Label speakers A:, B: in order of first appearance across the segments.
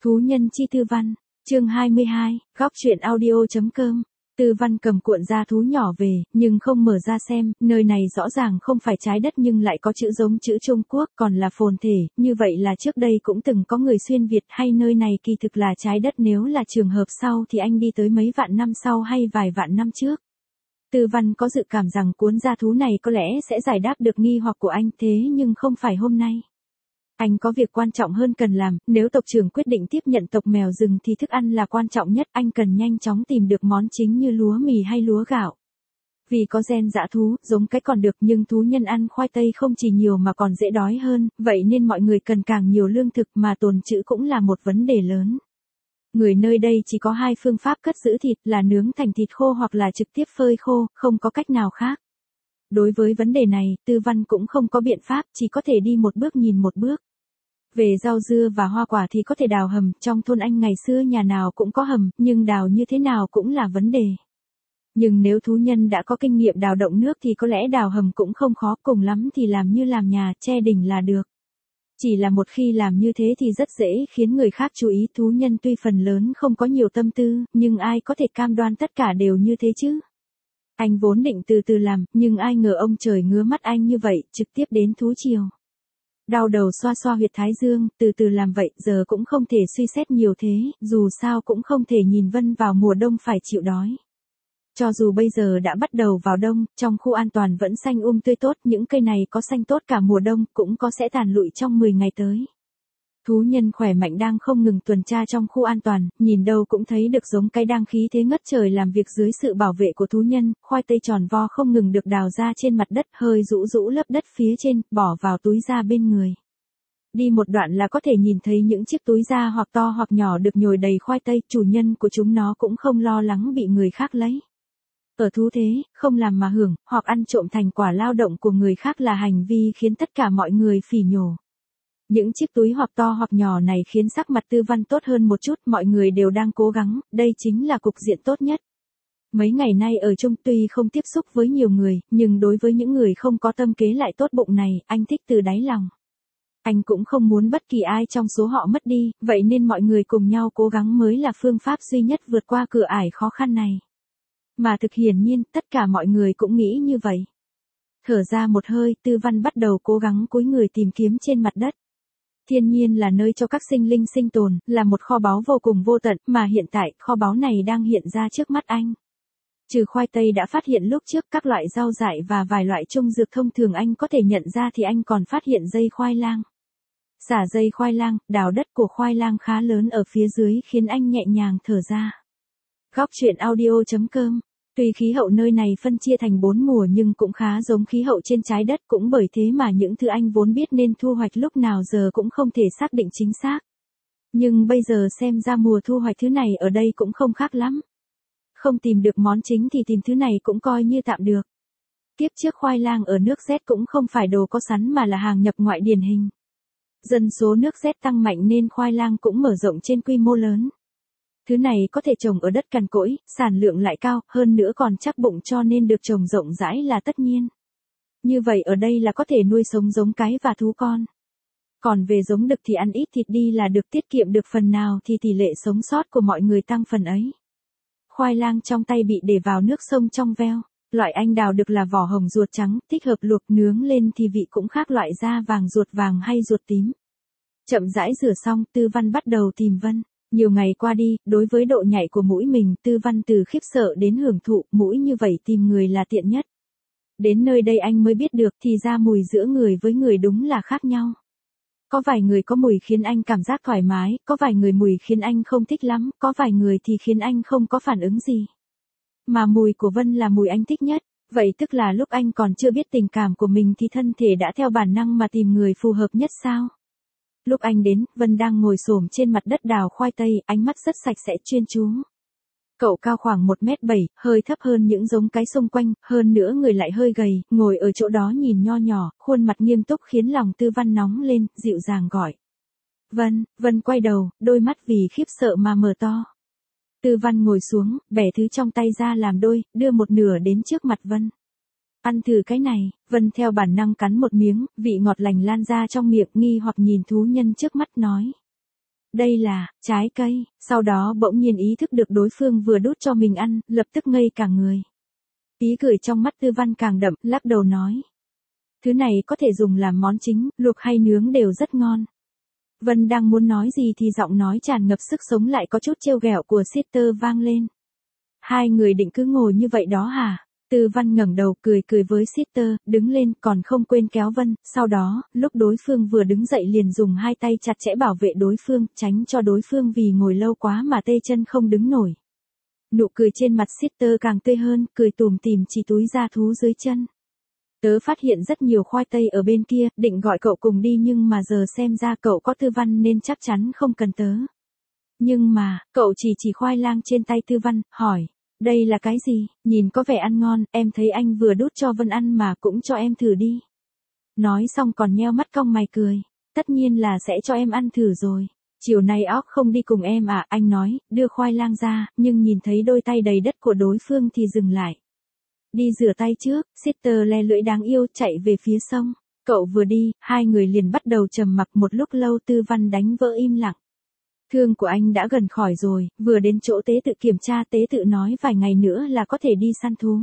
A: Thú nhân chi tư văn, chương 22, góc truyện audio.com. Tư văn cầm cuộn da thú nhỏ về, nhưng không mở ra xem, nơi này rõ ràng không phải trái đất nhưng lại có chữ giống chữ Trung Quốc, còn là phồn thể, như vậy là trước đây cũng từng có người xuyên Việt hay nơi này kỳ thực là trái đất, nếu là trường hợp sau thì anh đi tới mấy vạn năm sau hay vài vạn năm trước. Tư văn có dự cảm rằng cuốn da thú này có lẽ sẽ giải đáp được nghi hoặc của anh, thế nhưng không phải hôm nay. Anh có việc quan trọng hơn cần làm, nếu tộc trưởng quyết định tiếp nhận tộc mèo rừng thì thức ăn là quan trọng nhất, anh cần nhanh chóng tìm được món chính như lúa mì hay lúa gạo. Vì có gen dã thú, giống cái còn được nhưng thú nhân ăn khoai tây không chỉ nhiều mà còn dễ đói hơn, vậy nên mọi người cần càng nhiều lương thực mà tồn trữ cũng là một vấn đề lớn. Người nơi đây chỉ có hai phương pháp cất giữ thịt là nướng thành thịt khô hoặc là trực tiếp phơi khô, không có cách nào khác. Đối với vấn đề này, Tư văn cũng không có biện pháp, chỉ có thể đi một bước nhìn một bước. Về rau dưa và hoa quả thì có thể đào hầm, trong thôn anh ngày xưa nhà nào cũng có hầm, nhưng đào như thế nào cũng là vấn đề. Nhưng nếu thú nhân đã có kinh nghiệm đào động nước thì có lẽ đào hầm cũng không khó, cùng lắm thì làm như làm nhà, che đỉnh là được. Chỉ là một khi làm như thế thì rất dễ khiến người khác chú ý, thú nhân tuy phần lớn không có nhiều tâm tư, nhưng ai có thể cam đoan tất cả đều như thế chứ? Anh vốn định từ từ làm, nhưng ai ngờ ông trời ngứa mắt anh như vậy, trực tiếp đến thú chiều. Đau đầu xoa xoa huyệt thái dương, từ từ làm vậy, giờ cũng không thể suy xét nhiều thế, dù sao cũng không thể nhìn Vân vào mùa đông phải chịu đói. Cho dù bây giờ đã bắt đầu vào đông, trong khu an toàn vẫn xanh tươi tốt, những cây này có xanh tốt cả mùa đông, cũng có sẽ tàn lụi trong 10 ngày tới. Thú nhân khỏe mạnh đang không ngừng tuần tra trong khu an toàn, nhìn đâu cũng thấy được giống cái đang khí thế ngất trời làm việc dưới sự bảo vệ của thú nhân, khoai tây tròn vo không ngừng được đào ra trên mặt đất, hơi rũ rũ lấp đất phía trên, bỏ vào túi da bên người. Đi một đoạn là có thể nhìn thấy những chiếc túi da hoặc to hoặc nhỏ được nhồi đầy khoai tây, chủ nhân của chúng nó cũng không lo lắng bị người khác lấy. Ở thú thế, không làm mà hưởng, hoặc ăn trộm thành quả lao động của người khác là hành vi khiến tất cả mọi người phỉ nhổ. Những chiếc túi hoặc to hoặc nhỏ này khiến sắc mặt Tư văn tốt hơn một chút, mọi người đều đang cố gắng, đây chính là cục diện tốt nhất. Mấy ngày nay ở chung tuy không tiếp xúc với nhiều người, nhưng đối với những người không có tâm kế lại tốt bụng này, anh thích từ đáy lòng. Anh cũng không muốn bất kỳ ai trong số họ mất đi, vậy nên mọi người cùng nhau cố gắng mới là phương pháp duy nhất vượt qua cửa ải khó khăn này. Mà thực hiển nhiên, tất cả mọi người cũng nghĩ như vậy. Thở ra một hơi, Tư văn bắt đầu cố gắng cúi người tìm kiếm trên mặt đất. Thiên nhiên là nơi cho các sinh linh sinh tồn, là một kho báu vô cùng vô tận, mà hiện tại, kho báu này đang hiện ra trước mắt anh. Trừ khoai tây đã phát hiện lúc trước, các loại rau dại và vài loại trung dược thông thường anh có thể nhận ra thì anh còn phát hiện dây khoai lang. Xả dây khoai lang, đào đất của khoai lang khá lớn ở phía dưới khiến anh nhẹ nhàng thở ra. Góc truyện audio.com. Tuy khí hậu nơi này phân chia thành 4 mùa nhưng cũng khá giống khí hậu trên trái đất, cũng bởi thế mà những thứ anh vốn biết nên thu hoạch lúc nào giờ cũng không thể xác định chính xác. Nhưng bây giờ xem ra mùa thu hoạch thứ này ở đây cũng không khác lắm. Không tìm được món chính thì tìm thứ này cũng coi như tạm được. Tiếp trước khoai lang ở nước Z cũng không phải đồ có sẵn mà là hàng nhập ngoại điển hình. Dân số nước Z tăng mạnh nên khoai lang cũng mở rộng trên quy mô lớn. Thứ này có thể trồng ở đất cằn cỗi, sản lượng lại cao, hơn nữa còn chắc bụng cho nên được trồng rộng rãi là tất nhiên. Như vậy ở đây là có thể nuôi sống giống cái và thú con. Còn về giống đực thì ăn ít thịt đi là được, tiết kiệm được phần nào thì tỷ lệ sống sót của mọi người tăng phần ấy. Khoai lang trong tay bị để vào nước sông trong veo. Loại anh đào được là vỏ hồng ruột trắng, thích hợp luộc nướng lên thì vị cũng khác loại da vàng ruột vàng hay ruột tím. Chậm rãi rửa xong, Tư văn bắt đầu tìm Vân. Nhiều ngày qua đi, đối với độ nhạy của mũi mình, Tư văn từ khiếp sợ đến hưởng thụ, mũi như vậy tìm người là tiện nhất. Đến nơi đây anh mới biết được thì ra mùi giữa người với người đúng là khác nhau. Có vài người có mùi khiến anh cảm giác thoải mái, có vài người mùi khiến anh không thích lắm, có vài người thì khiến anh không có phản ứng gì. Mà mùi của Vân là mùi anh thích nhất, vậy tức là lúc anh còn chưa biết tình cảm của mình thì thân thể đã theo bản năng mà tìm người phù hợp nhất sao? Lúc anh đến, Vân đang ngồi xổm trên mặt đất đào khoai tây, ánh mắt rất sạch sẽ chuyên chú. Cậu cao khoảng 1m7, hơi thấp hơn những giống cái xung quanh, hơn nữa người lại hơi gầy, ngồi ở chỗ đó nhìn nho nhỏ, khuôn mặt nghiêm túc khiến lòng Tư văn nóng lên, dịu dàng gọi. Vân quay đầu, đôi mắt vì khiếp sợ mà mở to. Tư văn ngồi xuống, bẻ thứ trong tay ra làm đôi, đưa một nửa đến trước mặt Vân. Ăn thử cái này, Vân theo bản năng cắn một miếng, vị ngọt lành lan ra trong miệng, nghi hoặc nhìn thú nhân trước mắt nói. Đây là, trái cây, sau đó bỗng nhiên ý thức được đối phương vừa đút cho mình ăn, lập tức ngây cả người. Ý cười trong mắt Tư Văn càng đậm, lắc đầu nói. Thứ này có thể dùng làm món chính, luộc hay nướng đều rất ngon. Vân đang muốn nói gì thì giọng nói tràn ngập sức sống lại có chút trêu ghẹo của Sister vang lên. Hai người định cứ ngồi như vậy đó hả? Tư Văn ngẩng đầu cười cười với Sister, đứng lên còn không quên kéo Vân, sau đó, lúc đối phương vừa đứng dậy liền dùng hai tay chặt chẽ bảo vệ đối phương, tránh cho đối phương vì ngồi lâu quá mà tê chân không đứng nổi. Nụ cười trên mặt Sister càng tươi hơn, cười tủm tỉm chỉ túi da thú dưới chân. Tớ phát hiện rất nhiều khoai tây ở bên kia, định gọi cậu cùng đi nhưng mà giờ xem ra cậu có Tư Văn nên chắc chắn không cần tớ. Nhưng mà, cậu chỉ khoai lang trên tay Tư Văn, hỏi. Đây là cái gì, nhìn có vẻ ăn ngon, em thấy anh vừa đút cho Vân ăn mà cũng cho em thử đi. Nói xong còn nheo mắt cong mày cười. Tất nhiên là sẽ cho em ăn thử rồi. Chiều nay óc không đi cùng em à, anh nói, đưa khoai lang ra, nhưng nhìn thấy đôi tay đầy đất của đối phương thì dừng lại. Đi rửa tay trước, Sister le lưỡi đáng yêu chạy về phía sông. Cậu vừa đi, hai người liền bắt đầu trầm mặc một lúc lâu. Tư Văn đánh vỡ im lặng. Thương của anh đã gần khỏi rồi, vừa đến chỗ tế tự kiểm tra, tế tự nói vài ngày nữa là có thể đi săn thú.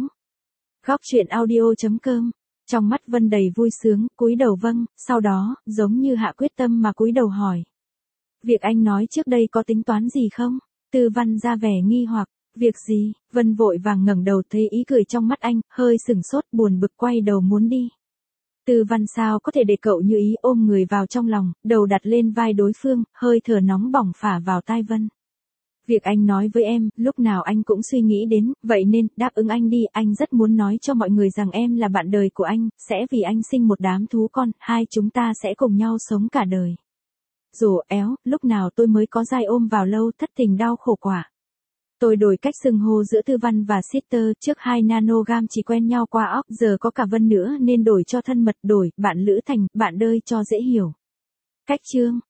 A: Góc truyện audio.com. Trong mắt Vân đầy vui sướng, cúi đầu vâng, sau đó, giống như hạ quyết tâm mà cúi đầu hỏi. Việc anh nói trước đây có tính toán gì không? Tư Văn ra vẻ nghi hoặc, việc gì? Vân vội vàng ngẩng đầu thấy ý cười trong mắt anh, hơi sửng sốt buồn bực quay đầu muốn đi. Tư Văn sao có thể để cậu như ý, ôm người vào trong lòng, đầu đặt lên vai đối phương, hơi thở nóng bỏng phả vào tai Vân. Việc anh nói với em, lúc nào anh cũng suy nghĩ đến, vậy nên, đáp ứng anh đi, anh rất muốn nói cho mọi người rằng em là bạn đời của anh, sẽ vì anh sinh một đám thú con, hai chúng ta sẽ cùng nhau sống cả đời. Rồ éo, lúc nào tôi mới có dai ôm vào lâu, thất tình đau khổ quả. Tôi đổi cách xưng hô giữa Tư Văn và Sister, trước 2 nanogam chỉ quen nhau qua óc, giờ có cả Vân nữa nên đổi cho thân mật, đổi bạn lữ thành bạn đời cho dễ hiểu. Cách chương